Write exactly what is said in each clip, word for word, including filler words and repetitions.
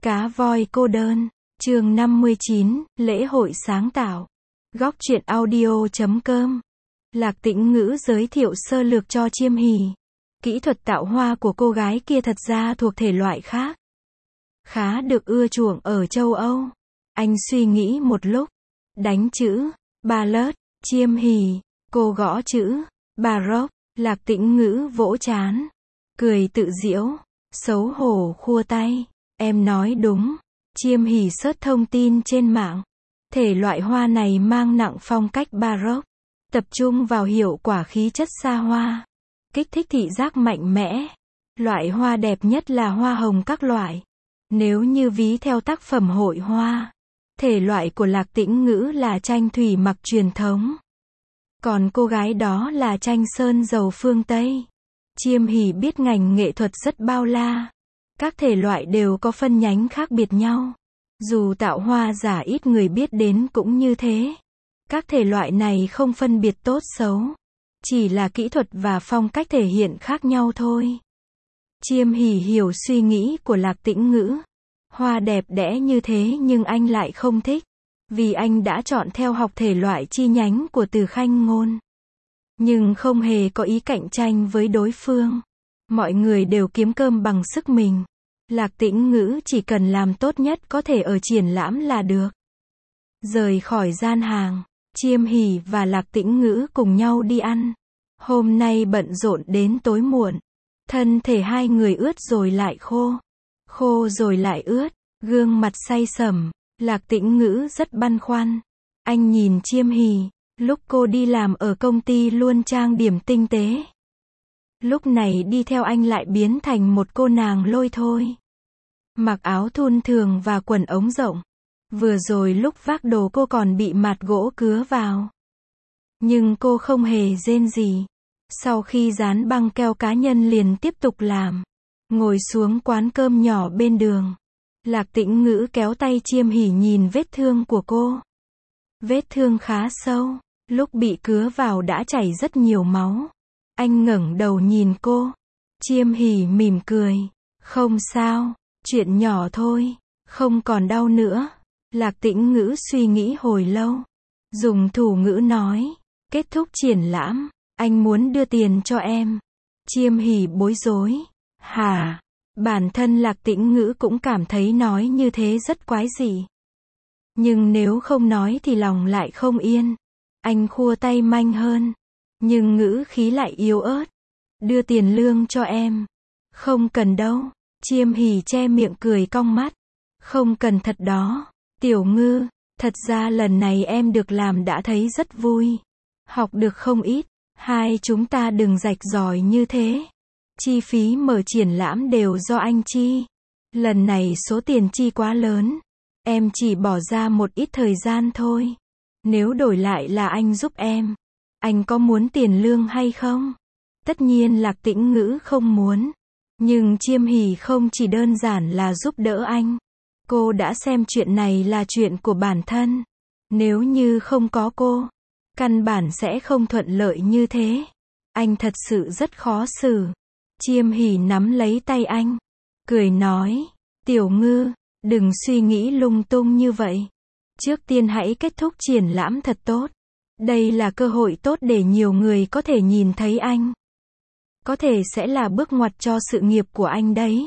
Cá voi cô đơn, chương năm mươi chín, lễ hội sáng tạo. Góc truyện audio chấm com. Lạc Tĩnh Ngữ giới thiệu sơ lược cho Chiêm Hỉ. Kỹ thuật tạo hoa của cô gái kia thật ra thuộc thể loại khác, khá được ưa chuộng ở châu Âu. Anh suy nghĩ một lúc, đánh chữ ballad, Chiêm Hỉ, cô gõ chữ baroque. Lạc Tĩnh Ngữ vỗ trán, cười tự giễu, xấu hổ khua tay. Em nói đúng. Chiêm Hỉ search thông tin trên mạng. Thể loại hoa này mang nặng phong cách baroque, tập trung vào hiệu quả khí chất xa hoa, kích thích thị giác mạnh mẽ. Loại hoa đẹp nhất là hoa hồng các loại. Nếu như ví theo tác phẩm hội hoa, thể loại của Lạc Tĩnh Ngữ là tranh thủy mặc truyền thống, còn cô gái đó là tranh sơn dầu phương Tây. Chiêm Hỉ biết ngành nghệ thuật rất bao la, các thể loại đều có phân nhánh khác biệt nhau. Dù tạo hoa giả ít người biết đến cũng như thế. Các thể loại này không phân biệt tốt xấu, chỉ là kỹ thuật và phong cách thể hiện khác nhau thôi. Chiêm Hỉ hiểu suy nghĩ của Lạc Tĩnh Ngữ. Hoa đẹp đẽ như thế nhưng anh lại không thích, vì anh đã chọn theo học thể loại chi nhánh của Từ Khanh Ngôn, nhưng không hề có ý cạnh tranh với đối phương. Mọi người đều kiếm cơm bằng sức mình. Lạc Tĩnh Ngữ chỉ cần làm tốt nhất có thể ở triển lãm là được. Rời khỏi gian hàng, Chiêm Hỉ và Lạc Tĩnh Ngữ cùng nhau đi ăn. Hôm nay bận rộn đến tối muộn. Thân thể hai người ướt rồi lại khô, khô rồi lại ướt, gương mặt say sẩm. Lạc Tĩnh Ngữ rất băn khoăn. Anh nhìn Chiêm Hỉ, lúc cô đi làm ở công ty luôn trang điểm tinh tế, lúc này đi theo anh lại biến thành một cô nàng lôi thôi. Mặc áo thun thường và quần ống rộng. Vừa rồi lúc vác đồ cô còn bị mạt gỗ cứa vào, nhưng cô không hề rên gì. Sau khi dán băng keo cá nhân liền tiếp tục làm. Ngồi xuống quán cơm nhỏ bên đường, Lạc Tĩnh Ngữ kéo tay Chiêm Hỉ nhìn vết thương của cô. Vết thương khá sâu, lúc bị cứa vào đã chảy rất nhiều máu. Anh ngẩng đầu nhìn cô. Chiêm Hỉ mỉm cười. Không sao, chuyện nhỏ thôi, không còn đau nữa. Lạc Tĩnh Ngữ suy nghĩ hồi lâu, dùng thủ ngữ nói, kết thúc triển lãm, anh muốn đưa tiền cho em. Chiêm Hỉ bối rối. Hả? Bản thân Lạc Tĩnh Ngữ cũng cảm thấy nói như thế rất quái dị, nhưng nếu không nói thì lòng lại không yên. Anh khua tay manh hơn, nhưng ngữ khí lại yếu ớt. Đưa tiền lương cho em. Không cần đâu. Chiêm Hỉ che miệng cười cong mắt. Không cần thật đó. Tiểu Ngư, thật ra lần này em được làm đã thấy rất vui. Học được không ít. Hai chúng ta đừng rạch ròi như thế. Chi phí mở triển lãm đều do anh chi. Lần này số tiền chi quá lớn, em chỉ bỏ ra một ít thời gian thôi. Nếu đổi lại là anh giúp em, anh có muốn tiền lương hay không? Tất nhiên Lạc Tĩnh Ngữ không muốn. Nhưng Chiêm Hỉ không chỉ đơn giản là giúp đỡ anh. Cô đã xem chuyện này là chuyện của bản thân. Nếu như không có cô, căn bản sẽ không thuận lợi như thế. Anh thật sự rất khó xử. Chiêm Hỉ nắm lấy tay anh, cười nói, Tiểu Ngư, đừng suy nghĩ lung tung như vậy. Trước tiên hãy kết thúc triển lãm thật tốt. Đây là cơ hội tốt để nhiều người có thể nhìn thấy anh. Có thể sẽ là bước ngoặt cho sự nghiệp của anh đấy.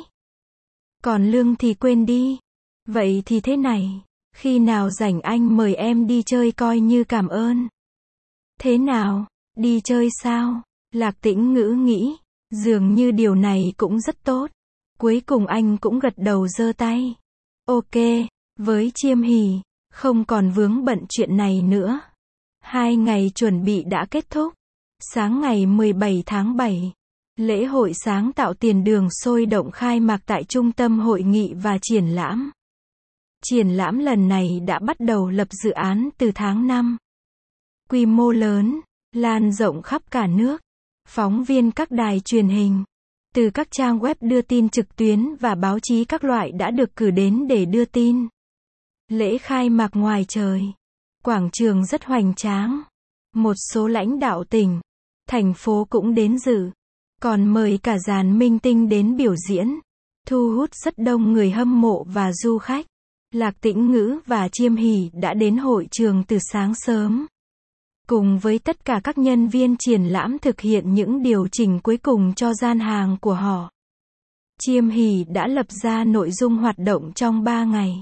Còn lương thì quên đi. Vậy thì thế này, khi nào rảnh anh mời em đi chơi coi như cảm ơn. Thế nào, đi chơi sao? Lạc Tĩnh Ngữ nghĩ, dường như điều này cũng rất tốt. Cuối cùng anh cũng gật đầu giơ tay. Ok, với Chiêm Hỉ, không còn vướng bận chuyện này nữa. Hai ngày chuẩn bị đã kết thúc. Sáng ngày mười bảy tháng bảy, lễ hội sáng tạo tiền đường sôi động khai mạc tại Trung tâm Hội nghị và Triển lãm. Triển lãm lần này đã bắt đầu lập dự án từ tháng năm. Quy mô lớn, lan rộng khắp cả nước. Phóng viên các đài truyền hình, từ các trang web đưa tin trực tuyến và báo chí các loại đã được cử đến để đưa tin. Lễ khai mạc ngoài trời, quảng trường rất hoành tráng. Một số lãnh đạo tỉnh, thành phố cũng đến dự, còn mời cả dàn minh tinh đến biểu diễn. thu hút rất đông người hâm mộ và du khách. Lạc Tĩnh Ngữ và Chiêm Hỷ đã đến hội trường từ sáng sớm. Cùng với tất cả các nhân viên triển lãm thực hiện những điều chỉnh cuối cùng cho gian hàng của họ. Chiêm Hỷ đã lập ra nội dung hoạt động trong ba ngày.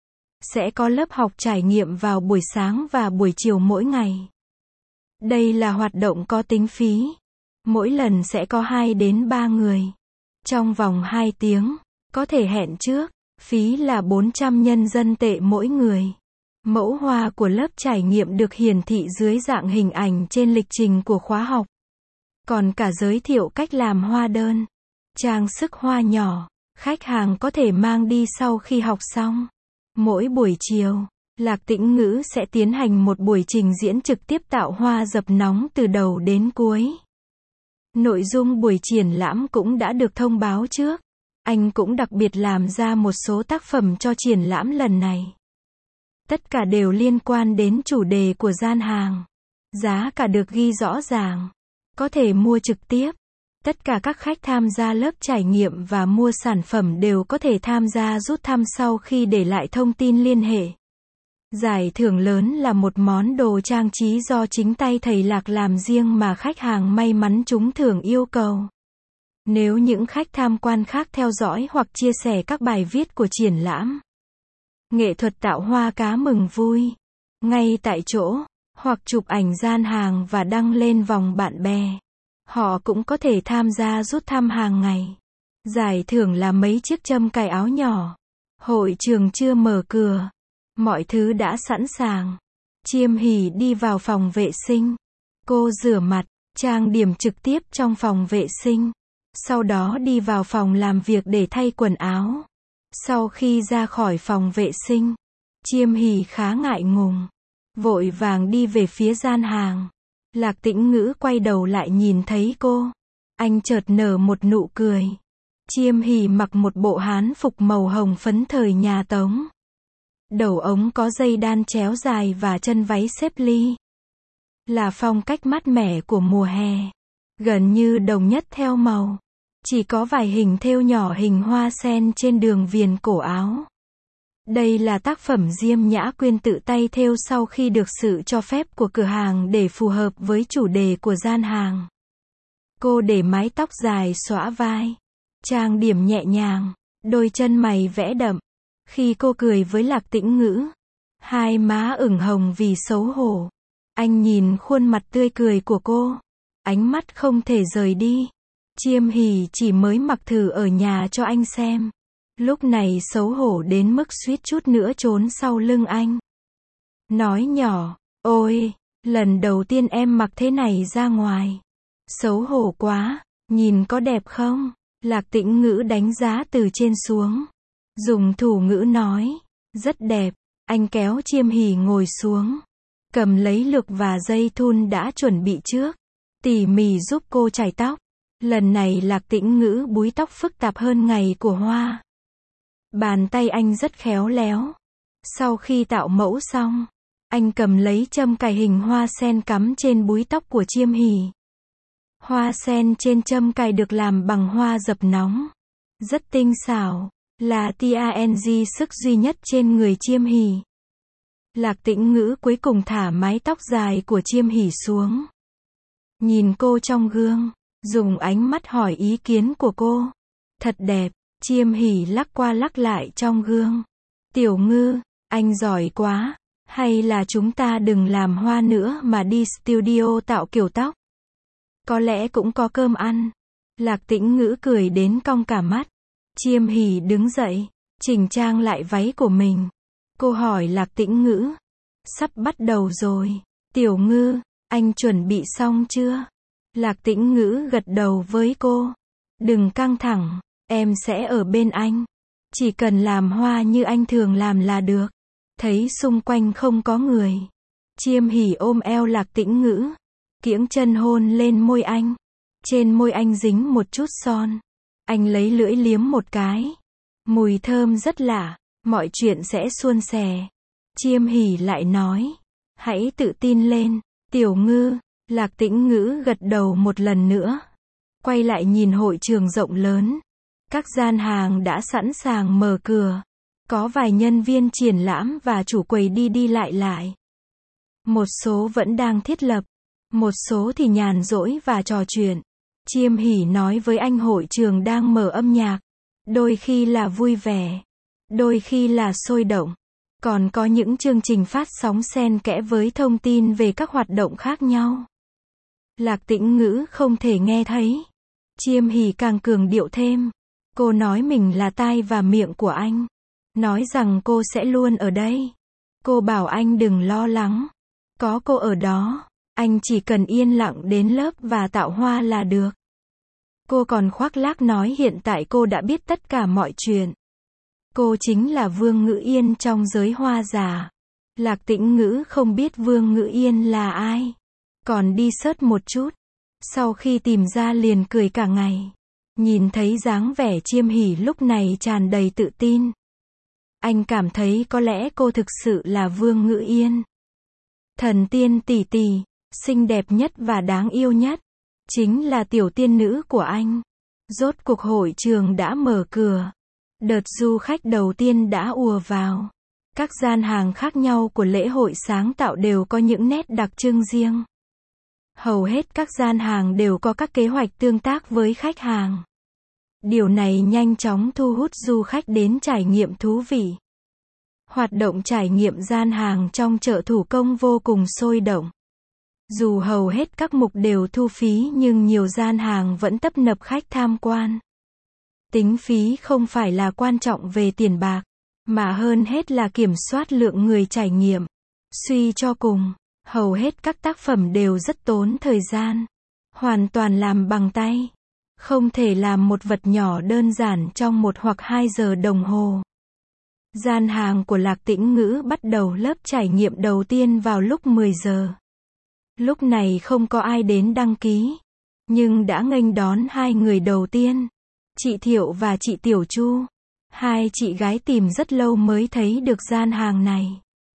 Sẽ có lớp học trải nghiệm vào buổi sáng và buổi chiều mỗi ngày. Đây là hoạt động có tính phí. Mỗi lần sẽ có hai đến ba người. Trong vòng hai tiếng, có thể hẹn trước, phí là bốn trăm nhân dân tệ mỗi người. Mẫu hoa của lớp trải nghiệm được hiển thị dưới dạng hình ảnh trên lịch trình của khóa học. Còn cả giới thiệu cách làm hoa đơn, trang sức hoa nhỏ, khách hàng có thể mang đi sau khi học xong. Mỗi buổi chiều, Lạc Tĩnh Ngữ sẽ tiến hành một buổi trình diễn trực tiếp tạo hoa dập nóng từ đầu đến cuối. Nội dung buổi triển lãm cũng đã được thông báo trước. Anh cũng đặc biệt làm ra một số tác phẩm cho triển lãm lần này. Tất cả đều liên quan đến chủ đề của gian hàng. Giá cả được ghi rõ ràng. Có thể mua trực tiếp. Tất cả các khách tham gia lớp trải nghiệm và mua sản phẩm đều có thể tham gia rút thăm sau khi để lại thông tin liên hệ. Giải thưởng lớn là một món đồ trang trí do chính tay thầy Lạc làm riêng mà khách hàng may mắn trúng thưởng yêu cầu. Nếu những khách tham quan khác theo dõi hoặc chia sẻ các bài viết của triển lãm, nghệ thuật tạo hoa cá mừng vui, ngay tại chỗ, hoặc chụp ảnh gian hàng và đăng lên vòng bạn bè, họ cũng có thể tham gia rút thăm hàng ngày. Giải thưởng là mấy chiếc châm cài áo nhỏ. Hội trường chưa mở cửa. Mọi thứ đã sẵn sàng. Chiêm Hỷ đi vào phòng vệ sinh. Cô rửa mặt, trang điểm trực tiếp trong phòng vệ sinh. Sau đó đi vào phòng làm việc để thay quần áo. Sau khi ra khỏi phòng vệ sinh, Chiêm Hỷ khá ngại ngùng, vội vàng đi về phía gian hàng. Lạc Tĩnh Ngữ quay đầu lại nhìn thấy cô. Anh chợt nở một nụ cười. Chiêm Hỷ mặc một bộ hán phục màu hồng phấn thời nhà Tống. Đầu ống có dây đan chéo dài và chân váy xếp ly. Là phong cách mát mẻ của mùa hè. Gần như đồng nhất theo màu. Chỉ có vài hình thêu nhỏ hình hoa sen trên đường viền cổ áo. Đây là tác phẩm Diêm Nhã Quyên tự tay thêu sau khi được sự cho phép của cửa hàng để phù hợp với chủ đề của gian hàng. Cô để mái tóc dài xõa vai. Trang điểm nhẹ nhàng. Đôi chân mày vẽ đậm. Khi cô cười với Lạc Tĩnh Ngữ, hai má ửng hồng vì xấu hổ. Anh nhìn khuôn mặt tươi cười của cô. Ánh mắt không thể rời đi. Chiêm Hỷ chỉ mới mặc thử ở nhà cho anh xem. Lúc này xấu hổ đến mức suýt chút nữa trốn sau lưng anh. Nói nhỏ, ôi, lần đầu tiên em mặc thế này ra ngoài. Xấu hổ quá, nhìn có đẹp không? Lạc Tĩnh Ngữ đánh giá từ trên xuống. Dùng thủ ngữ nói, rất đẹp. Anh kéo Chiêm Hỷ ngồi xuống. Cầm lấy lược và dây thun đã chuẩn bị trước. Tỉ mỉ giúp cô chải tóc. Lần này Lạc Tĩnh Ngữ búi tóc phức tạp hơn ngày của Hoa. Bàn tay anh rất khéo léo. Sau khi tạo mẫu xong, anh cầm lấy châm cài hình hoa sen cắm trên búi tóc của Chiêm Hỷ. Hoa sen trên châm cài được làm bằng hoa dập nóng. Rất tinh xảo, là tang sức duy nhất trên người Chiêm Hỷ. Lạc Tĩnh Ngữ cuối cùng thả mái tóc dài của Chiêm Hỷ xuống. Nhìn cô trong gương, dùng ánh mắt hỏi ý kiến của cô. Thật đẹp. Chiêm Hỷ lắc qua lắc lại trong gương. Tiểu Ngư, anh giỏi quá. Hay là chúng ta đừng làm hoa nữa mà đi studio tạo kiểu tóc. Có lẽ cũng có cơm ăn. Lạc Tĩnh Ngữ cười đến cong cả mắt. Chiêm Hỷ đứng dậy, chỉnh trang lại váy của mình. Cô hỏi Lạc Tĩnh Ngữ. Sắp bắt đầu rồi. Tiểu Ngư, anh chuẩn bị xong chưa? Lạc Tĩnh Ngữ gật đầu với cô. Đừng căng thẳng, em sẽ ở bên anh. Chỉ cần làm hoa như anh thường làm là được. Thấy xung quanh không có người, Chiêm Hỷ ôm eo Lạc Tĩnh Ngữ, kiễng chân hôn lên môi anh. Trên môi anh dính một chút son. Anh lấy lưỡi liếm một cái. Mùi thơm rất lạ, mọi chuyện sẽ suôn sẻ. Chiêm Hỷ lại nói, hãy tự tin lên, Tiểu Ngư. Lạc Tĩnh Ngữ gật đầu một lần nữa. Quay lại nhìn hội trường rộng lớn. Các gian hàng đã sẵn sàng mở cửa. Có vài nhân viên triển lãm và chủ quầy đi đi lại lại. Một số vẫn đang thiết lập. Một số thì nhàn rỗi và trò chuyện. Chiêm hỉ nói với anh hội trường đang mở âm nhạc. Đôi khi là vui vẻ. Đôi khi là sôi động. Còn có những chương trình phát sóng xen kẽ với thông tin về các hoạt động khác nhau. Lạc Tĩnh Ngữ không thể nghe thấy. Chiêm hỉ càng cường điệu thêm. Cô nói mình là tai và miệng của anh. Nói rằng cô sẽ luôn ở đây. Cô bảo anh đừng lo lắng. Có cô ở đó. Anh chỉ cần yên lặng đến lớp và tạo hoa là được. Cô còn khoác lác nói hiện tại cô đã biết tất cả mọi chuyện. Cô chính là Vương Ngữ Yên trong giới hoa giả. Lạc Tĩnh Ngữ không biết Vương Ngữ Yên là ai. Còn đi search một chút. Sau khi tìm ra liền cười cả ngày. Nhìn thấy dáng vẻ Chiêm hỉ lúc này tràn đầy tự tin. Anh cảm thấy có lẽ cô thực sự là Vương Ngữ Yên. Thần tiên tỷ tỷ, xinh đẹp nhất và đáng yêu nhất. Chính là tiểu tiên nữ của anh. Rốt cuộc hội trường đã mở cửa. Đợt du khách đầu tiên đã ùa vào. Các gian hàng khác nhau của lễ hội sáng tạo đều có những nét đặc trưng riêng. Hầu hết các gian hàng đều có các kế hoạch tương tác với khách hàng. Điều này nhanh chóng thu hút du khách đến trải nghiệm thú vị. Hoạt động trải nghiệm gian hàng trong chợ thủ công vô cùng sôi động. Dù hầu hết các mục đều thu phí nhưng nhiều gian hàng vẫn tấp nập khách tham quan. Tính phí không phải là quan trọng về tiền bạc, mà hơn hết là kiểm soát lượng người trải nghiệm. Suy cho cùng, hầu hết các tác phẩm đều rất tốn thời gian. Hoàn toàn làm bằng tay. Không thể làm một vật nhỏ đơn giản trong một hoặc hai giờ đồng hồ. Gian hàng của Lạc Tĩnh Ngữ bắt đầu lớp trải nghiệm đầu tiên vào lúc mười giờ. Lúc này không có ai đến đăng ký, nhưng đã nghênh đón hai người đầu tiên, chị Thiệu và chị Tiểu Chu. Hai chị gái tìm rất lâu mới thấy được gian hàng này.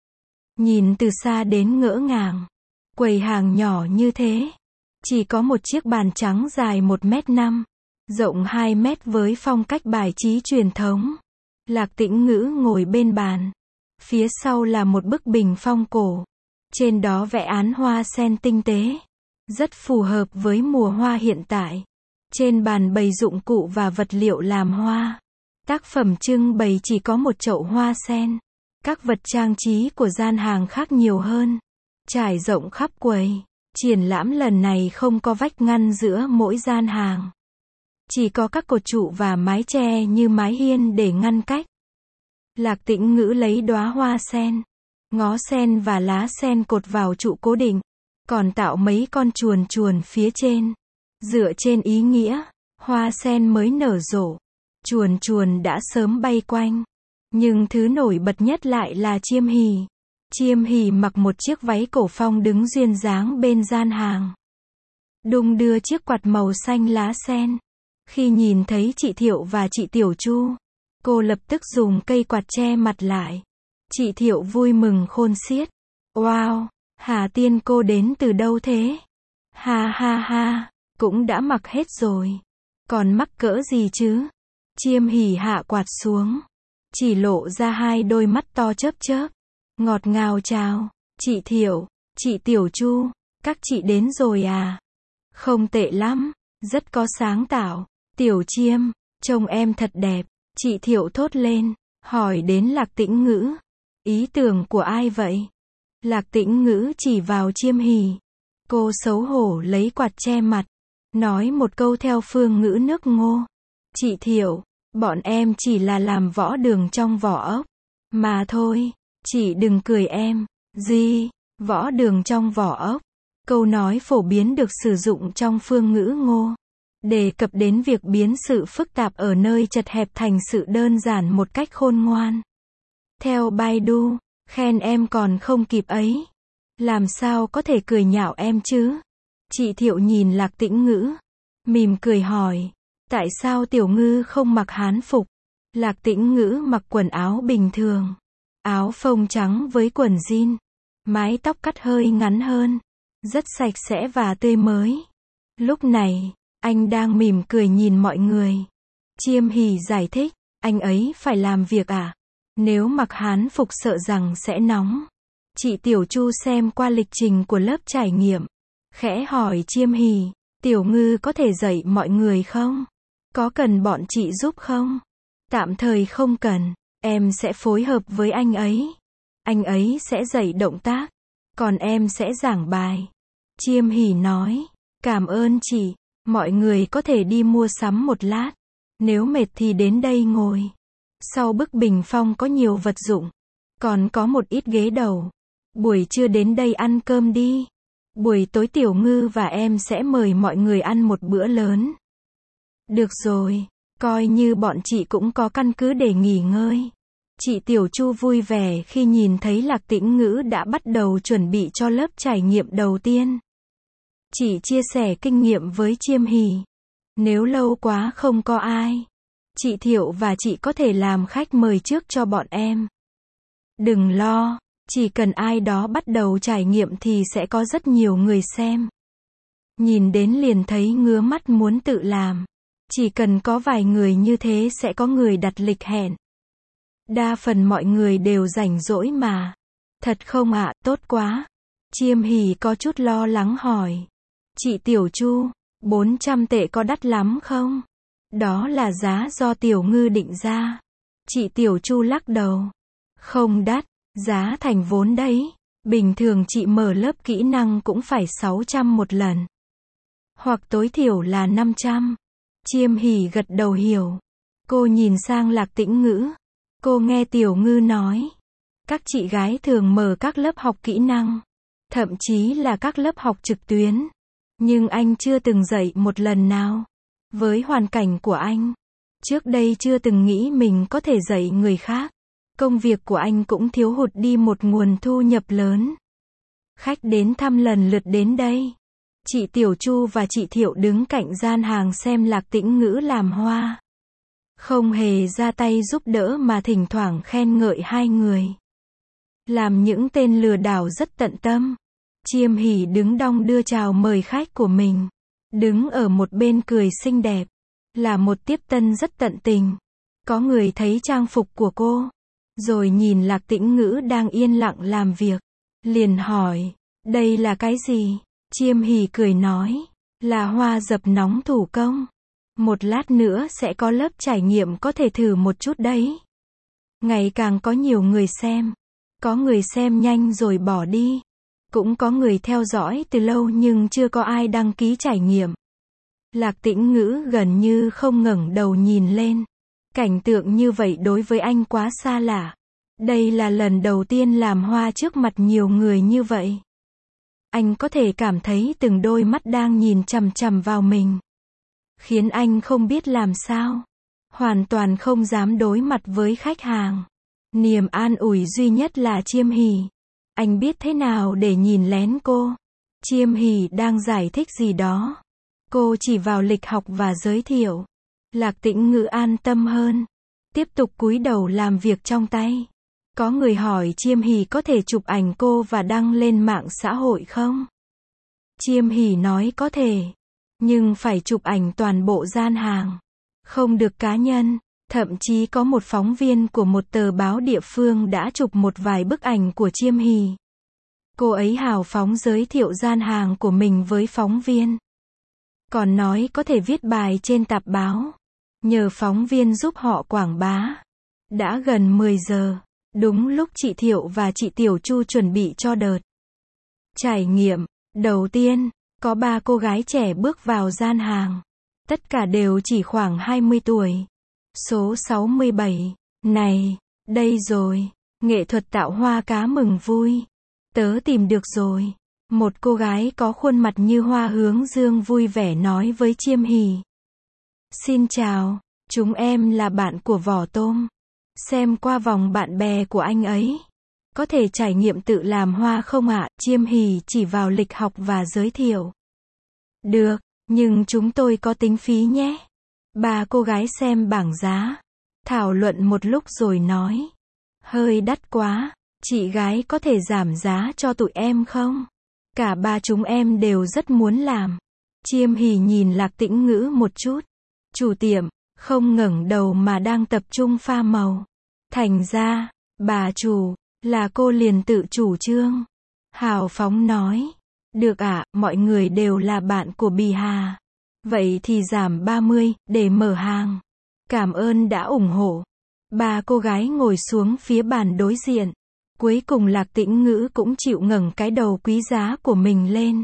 Nhìn từ xa đến ngỡ ngàng. Quầy hàng nhỏ như thế. Chỉ có một chiếc bàn trắng dài một mét năm, rộng hai mét với phong cách bài trí truyền thống. Lạc Tĩnh Ngữ ngồi bên bàn. Phía sau là một bức bình phong cổ. Trên đó vẽ án hoa sen tinh tế. Rất phù hợp với mùa hoa hiện tại. Trên bàn bày dụng cụ và vật liệu làm hoa. Tác phẩm trưng bày chỉ có một chậu hoa sen. Các vật trang trí của gian hàng khác nhiều hơn. Trải rộng khắp quầy. Triển lãm lần này không có vách ngăn giữa mỗi gian hàng. Chỉ có các cột trụ và mái che như mái hiên để ngăn cách. Lạc Tĩnh Ngữ lấy đóa hoa sen, ngó sen và lá sen cột vào trụ cố định. Còn tạo mấy con chuồn chuồn phía trên. Dựa trên ý nghĩa, hoa sen mới nở rộ. Chuồn chuồn đã sớm bay quanh. Nhưng thứ nổi bật nhất lại là Chiêm hỉ. Chiêm hỉ mặc một chiếc váy cổ phong đứng duyên dáng bên gian hàng. Đung đưa chiếc quạt màu xanh lá sen. Khi nhìn thấy chị Thiệu và chị Tiểu Chu, cô lập tức dùng cây quạt che mặt lại. Chị Thiệu vui mừng khôn xiết. Wow, Hà Tiên cô đến từ đâu thế? Ha ha ha, cũng đã mặc hết rồi. Còn mắc cỡ gì chứ? Chiêm hỉ hạ quạt xuống. Chỉ lộ ra hai đôi mắt to chớp chớp. Ngọt ngào chào. Chị Thiệu, chị Tiểu Chu, các chị đến rồi à? Không tệ lắm, rất có sáng tạo. Tiểu Chiêm, trông em thật đẹp. Chị Thiệu thốt lên, hỏi đến Lạc Tĩnh Ngữ. Ý tưởng của ai vậy? Lạc Tĩnh Ngữ chỉ vào Chiêm hỉ. Cô xấu hổ lấy quạt che mặt. Nói một câu theo phương ngữ nước Ngô. Chị Thiệu, bọn em chỉ là làm võ đường trong vỏ ốc. Mà thôi, chị đừng cười em. Gì? Võ đường trong vỏ ốc. Câu nói phổ biến được sử dụng trong phương ngữ Ngô. Đề cập đến việc biến sự phức tạp ở nơi chật hẹp thành sự đơn giản một cách khôn ngoan. Theo Baidu, khen em còn không kịp ấy. Làm sao có thể cười nhạo em chứ? Chị Thiệu nhìn Lạc Tĩnh Ngữ. Mỉm cười hỏi. Tại sao Tiểu Ngư không mặc hán phục? Lạc Tĩnh Ngữ mặc quần áo bình thường. Áo phông trắng với quần jean. Mái tóc cắt hơi ngắn hơn. Rất sạch sẽ và tươi mới. Lúc này, anh đang mỉm cười nhìn mọi người. Chiêm Hỷ giải thích, anh ấy phải làm việc à? Nếu mặc hán phục sợ rằng sẽ nóng. Chị Tiểu Chu xem qua lịch trình của lớp trải nghiệm. Khẽ hỏi Chiêm Hỷ, Tiểu Ngư có thể dạy mọi người không? Có cần bọn chị giúp không? Tạm thời không cần, em sẽ phối hợp với anh ấy. Anh ấy sẽ dạy động tác, còn em sẽ giảng bài. Chiêm Hỷ nói, cảm ơn chị, mọi người có thể đi mua sắm một lát. Nếu mệt thì đến đây ngồi. Sau bức bình phong có nhiều vật dụng, còn có một ít ghế đầu. Buổi trưa đến đây ăn cơm đi. Buổi tối Tiểu Ngư và em sẽ mời mọi người ăn một bữa lớn. Được rồi, coi như bọn chị cũng có căn cứ để nghỉ ngơi. Chị Tiểu Chu vui vẻ khi nhìn thấy Lạc Tĩnh Ngữ đã bắt đầu chuẩn bị cho lớp trải nghiệm đầu tiên. Chị chia sẻ kinh nghiệm với Chiêm Hỷ. Nếu lâu quá không có ai, chị Thiệu và chị có thể làm khách mời trước cho bọn em. Đừng lo, chỉ cần ai đó bắt đầu trải nghiệm thì sẽ có rất nhiều người xem. Nhìn đến liền thấy ngứa mắt muốn tự làm. Chỉ cần có vài người như thế sẽ có người đặt lịch hẹn. Đa phần mọi người đều rảnh rỗi mà. Thật không ạ, tốt quá. Chiêm Hỷ có chút lo lắng hỏi. Chị Tiểu Chu, bốn trăm tệ có đắt lắm không? Đó là giá do Tiểu Ngư định ra. Chị Tiểu Chu lắc đầu. Không đắt, giá thành vốn đấy. Bình thường chị mở lớp kỹ năng cũng phải sáu trăm một lần. Hoặc tối thiểu là năm trăm. Chiêm Hỷ gật đầu hiểu. Cô nhìn sang Lạc Tĩnh Ngữ. Cô nghe Tiểu Ngư nói. Các chị gái thường mở các lớp học kỹ năng. Thậm chí là các lớp học trực tuyến. Nhưng anh chưa từng dạy một lần nào. Với hoàn cảnh của anh, trước đây chưa từng nghĩ mình có thể dạy người khác. Công việc của anh cũng thiếu hụt đi một nguồn thu nhập lớn. Khách đến thăm lần lượt đến đây. Chị Tiểu Chu và chị Thiệu đứng cạnh gian hàng xem Lạc Tĩnh Ngữ làm hoa. Không hề ra tay giúp đỡ mà thỉnh thoảng khen ngợi hai người. Làm những tên lừa đảo rất tận tâm. Chiêm Hỷ đứng đong đưa chào mời khách của mình. Đứng ở một bên cười xinh đẹp. Là một tiếp tân rất tận tình. Có người thấy trang phục của cô. Rồi nhìn Lạc Tĩnh Ngữ đang yên lặng làm việc. Liền hỏi, đây là cái gì? Chiêm Hỷ cười nói, là hoa dập nóng thủ công. Một lát nữa sẽ có lớp trải nghiệm có thể thử một chút đấy. Ngày càng có nhiều người xem. Có người xem nhanh rồi bỏ đi. Cũng có người theo dõi từ lâu nhưng chưa có ai đăng ký trải nghiệm. Lạc Tĩnh Ngữ gần như không ngẩng đầu nhìn lên. Cảnh tượng như vậy đối với anh quá xa lạ. Đây là lần đầu tiên làm hoa trước mặt nhiều người như vậy. Anh có thể cảm thấy từng đôi mắt đang nhìn chằm chằm vào mình. Khiến anh không biết làm sao. Hoàn toàn không dám đối mặt với khách hàng. Niềm an ủi duy nhất là Chiêm Hỷ. Anh biết thế nào để nhìn lén cô. Chiêm Hỷ đang giải thích gì đó. Cô chỉ vào lịch học và giới thiệu. Lạc Tĩnh Ngữ an tâm hơn. Tiếp tục cúi đầu làm việc trong tay. Có người hỏi Chiêm Hỷ có thể chụp ảnh cô và đăng lên mạng xã hội không? Chiêm Hỷ nói có thể. Nhưng phải chụp ảnh toàn bộ gian hàng. Không được cá nhân. Thậm chí có một phóng viên của một tờ báo địa phương đã chụp một vài bức ảnh của Chiêm Hỷ. Cô ấy hào phóng giới thiệu gian hàng của mình với phóng viên. Còn nói có thể viết bài trên tạp báo. Nhờ phóng viên giúp họ quảng bá. Đã gần mười giờ. Đúng lúc chị Thiệu và chị Tiểu Chu chuẩn bị cho đợt trải nghiệm đầu tiên. Có ba cô gái trẻ bước vào gian hàng. Tất cả đều chỉ khoảng hai mươi tuổi. Số sáu mươi bảy. Này, đây rồi. Nghệ thuật tạo hoa cá mừng vui. Tớ tìm được rồi. Một cô gái có khuôn mặt như hoa hướng dương vui vẻ nói với Chiêm Hỷ. Xin chào, chúng em là bạn của Vỏ Tôm. Xem qua vòng bạn bè của anh ấy. Có thể trải nghiệm tự làm hoa không ạ? Chiêm Hỷ chỉ vào lịch học và giới thiệu. Được, nhưng chúng tôi có tính phí nhé. Ba cô gái xem bảng giá. Thảo luận một lúc rồi nói. Hơi đắt quá, chị gái có thể giảm giá cho tụi em không? Cả ba chúng em đều rất muốn làm. Chiêm Hỷ nhìn Lạc Tĩnh Ngữ một chút. Chủ tiệm, không ngẩng đầu mà đang tập trung pha màu. Thành ra, bà chủ, là cô liền tự chủ trương. Hào phóng nói. Được ạ, mọi người đều là bạn của Bì Hà. Vậy thì giảm ba mươi, để mở hàng. Cảm ơn đã ủng hộ. Ba cô gái ngồi xuống phía bàn đối diện. Cuối cùng Lạc Tĩnh Ngữ cũng chịu ngẩng cái đầu quý giá của mình lên.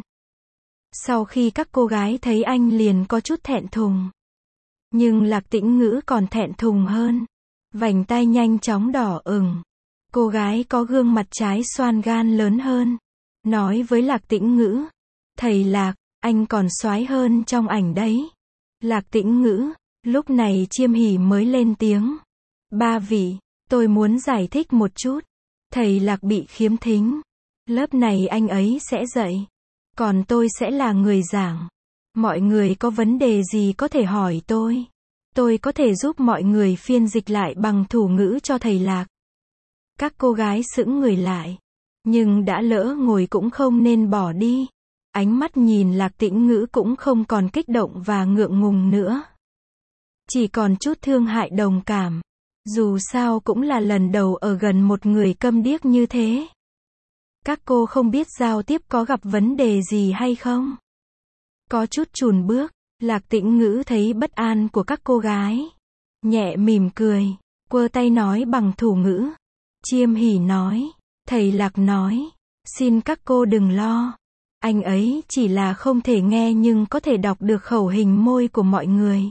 Sau khi các cô gái thấy anh liền có chút thẹn thùng. Nhưng Lạc Tĩnh Ngữ còn thẹn thùng hơn. Vành tai nhanh chóng đỏ ửng. Cô gái có gương mặt trái xoan gan lớn hơn. Nói với Lạc Tĩnh Ngữ. Thầy Lạc, anh còn soái hơn trong ảnh đấy. Lạc Tĩnh Ngữ. Lúc này Chiêm Hỷ mới lên tiếng. Ba vị, tôi muốn giải thích một chút. Thầy Lạc bị khiếm thính. Lớp này anh ấy sẽ dạy. Còn tôi sẽ là người giảng. Mọi người có vấn đề gì có thể hỏi tôi. Tôi có thể giúp mọi người phiên dịch lại bằng thủ ngữ cho thầy Lạc. Các cô gái sững người lại. Nhưng đã lỡ ngồi cũng không nên bỏ đi. Ánh mắt nhìn Lạc Tĩnh Ngữ cũng không còn kích động và ngượng ngùng nữa. Chỉ còn chút thương hại đồng cảm. Dù sao cũng là lần đầu ở gần một người câm điếc như thế. Các cô không biết giao tiếp có gặp vấn đề gì hay không? Có chút chùn bước, Lạc Tĩnh Ngữ thấy bất an của các cô gái. Nhẹ mỉm cười, quơ tay nói bằng thủ ngữ. Chiêm Hỷ nói, thầy Lạc nói, xin các cô đừng lo. Anh ấy chỉ là không thể nghe nhưng có thể đọc được khẩu hình môi của mọi người.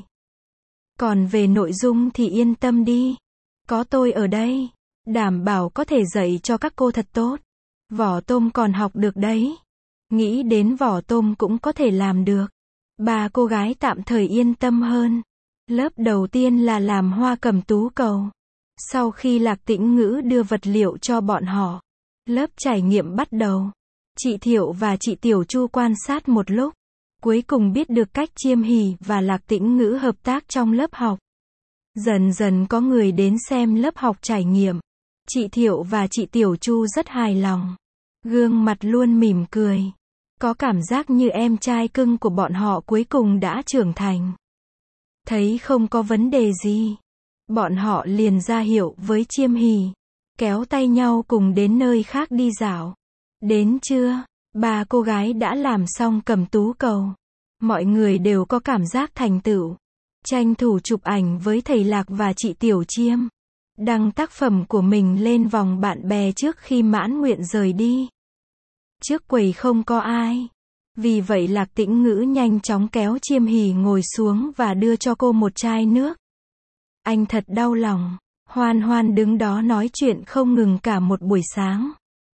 Còn về nội dung thì yên tâm đi. Có tôi ở đây, đảm bảo có thể dạy cho các cô thật tốt. Vỏ tôm còn học được đấy. Nghĩ đến vỏ tôm cũng có thể làm được. Ba cô gái tạm thời yên tâm hơn. Lớp đầu tiên là làm hoa cẩm tú cầu. Sau khi Lạc Tĩnh Ngữ đưa vật liệu cho bọn họ, lớp trải nghiệm bắt đầu. Chị Thiệu và chị Tiểu Chu quan sát một lúc. Cuối cùng biết được cách Chiêm Hỷ và Lạc Tĩnh Ngữ hợp tác trong lớp học. Dần dần có người đến xem lớp học trải nghiệm. Chị Thiệu và chị Tiểu Chu rất hài lòng. Gương mặt luôn mỉm cười. Có cảm giác như em trai cưng của bọn họ cuối cùng đã trưởng thành. Thấy không có vấn đề gì. Bọn họ liền ra hiệu với Chiêm Hỷ. Kéo tay nhau cùng đến nơi khác đi dạo. Đến trưa, ba cô gái đã làm xong cẩm tú cầu. Mọi người đều có cảm giác thành tựu. Tranh thủ chụp ảnh với thầy Lạc và chị Tiểu Chiêm. Đăng tác phẩm của mình lên vòng bạn bè trước khi mãn nguyện rời đi. Trước quầy không có ai. Vì vậy Lạc Tĩnh Ngữ nhanh chóng kéo Chiêm Hỷ ngồi xuống và đưa cho cô một chai nước. Anh thật đau lòng. Hoan Hoan đứng đó nói chuyện không ngừng cả một buổi sáng.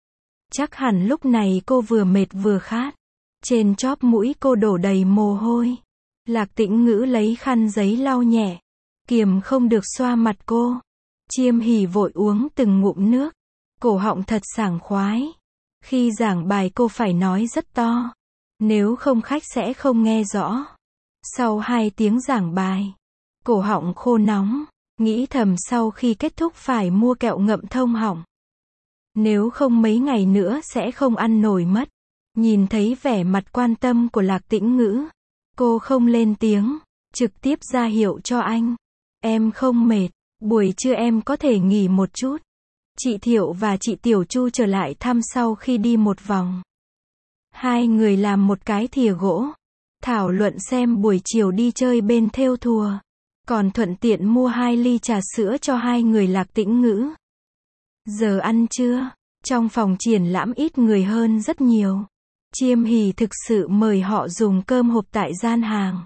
Chắc hẳn lúc này cô vừa mệt vừa khát. Trên chóp mũi cô đổ đầy mồ hôi. Lạc Tĩnh Ngữ lấy khăn giấy lau nhẹ. Kiềm không được xoa mặt cô. Chiêm Hỷ vội uống từng ngụm nước. Cổ họng thật sảng khoái. Khi giảng bài cô phải nói rất to. Nếu không khách sẽ không nghe rõ. Sau hai tiếng giảng bài, cổ họng khô nóng. Nghĩ thầm sau khi kết thúc phải mua kẹo ngậm thông họng. Nếu không mấy ngày nữa sẽ không ăn nổi mất. Nhìn thấy vẻ mặt quan tâm của Lạc Tĩnh Ngữ. Cô không lên tiếng. Trực tiếp ra hiệu cho anh. Em không mệt. Buổi trưa em có thể nghỉ một chút. Chị Thiệu và chị Tiểu Chu trở lại thăm sau khi đi một vòng. Hai người làm một cái thìa gỗ. Thảo luận xem buổi chiều đi chơi bên thêu thùa. Còn thuận tiện mua hai ly trà sữa cho hai người Lạc Tĩnh Ngữ. Giờ ăn trưa. Trong phòng triển lãm ít người hơn rất nhiều. Chiêm Hỷ thực sự mời họ dùng cơm hộp tại gian hàng.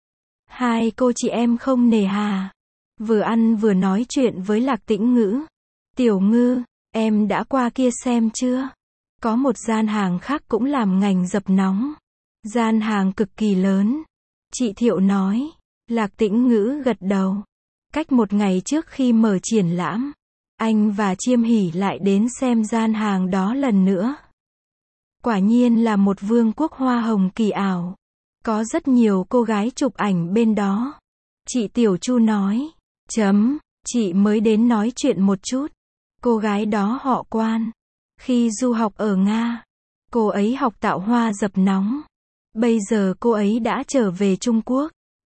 Hai cô chị em không nề hà. Vừa ăn vừa nói chuyện với Lạc Tĩnh Ngữ. Tiểu Ngư, em đã qua kia xem chưa? Có một gian hàng khác cũng làm ngành dập nóng. Gian hàng cực kỳ lớn. Chị Thiệu nói. Lạc Tĩnh Ngữ gật đầu. Cách một ngày trước khi mở triển lãm, anh và Chiêm Hỷ lại đến xem gian hàng đó lần nữa. Quả nhiên là một vương quốc hoa hồng kỳ ảo. Có rất nhiều cô gái chụp ảnh bên đó. Chị Tiểu Chu nói. Chấm, chị mới đến nói chuyện một chút. Cô gái đó họ Quan. Khi du học ở Nga, cô ấy học tạo hoa dập nóng. Bây giờ cô ấy đã trở về Trung Quốc.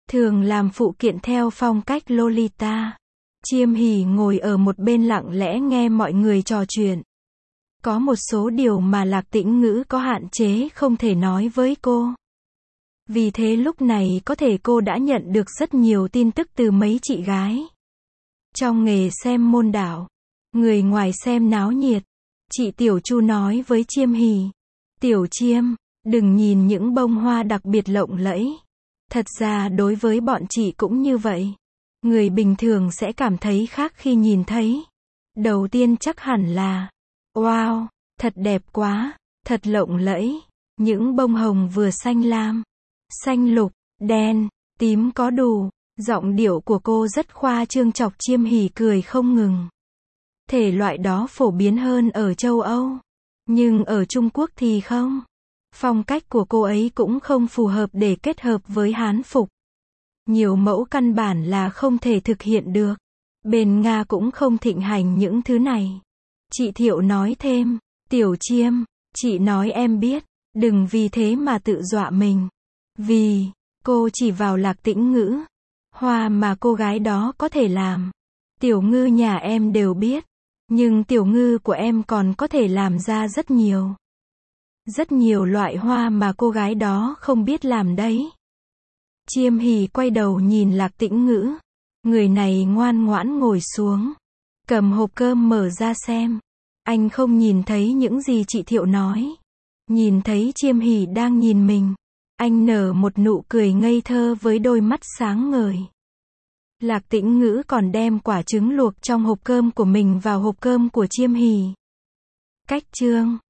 thường làm phụ kiện theo phong cách Lolita. Chiêm Hỉ ngồi ở một bên lặng lẽ nghe mọi người trò chuyện. Có một số điều mà Lạc Tĩnh Ngữ có hạn chế không thể nói với cô. Vì thế lúc này có thể cô đã nhận được rất nhiều tin tức từ mấy chị gái. Trong nghề xem môn đạo, người ngoài xem náo nhiệt. Chị Tiểu Chu nói với Chiêm Hỉ. Tiểu Chiêm, đừng nhìn những bông hoa đặc biệt lộng lẫy. Thật ra đối với bọn chị cũng như vậy. Người bình thường sẽ cảm thấy khác khi nhìn thấy. Đầu tiên chắc hẳn là, wow, thật đẹp quá, thật lộng lẫy. Những bông hồng vừa xanh lam, xanh lục, đen, tím có đủ. Giọng điệu của cô rất khoa trương chọc Chiêm Hỉ cười không ngừng. Thể loại đó phổ biến hơn ở châu Âu. Nhưng ở Trung Quốc thì không. Phong cách của cô ấy cũng không phù hợp để kết hợp với Hán phục. Nhiều mẫu căn bản là không thể thực hiện được. Bên Nga cũng không thịnh hành những thứ này. Chị Thiệu nói thêm, Tiểu Chiêm, chị nói em biết, đừng vì thế mà tự dọa mình. Vì, cô chỉ vào Lạc Tĩnh Ngữ. Hoa mà cô gái đó có thể làm. Tiểu ngư nhà em đều biết. Nhưng tiểu ngư của em còn có thể làm ra rất nhiều. Rất nhiều loại hoa mà cô gái đó không biết làm đấy. Chiêm Hỉ quay đầu nhìn Lạc Tĩnh Ngữ. Người này ngoan ngoãn ngồi xuống. Cầm hộp cơm mở ra xem. Anh không nhìn thấy những gì chị Thiệu nói. Nhìn thấy Chiêm Hỉ đang nhìn mình. Anh nở một nụ cười ngây thơ với đôi mắt sáng ngời. Lạc Tĩnh Ngữ còn đem quả trứng luộc trong hộp cơm của mình vào hộp cơm của Chiêm Hỉ. Cách chương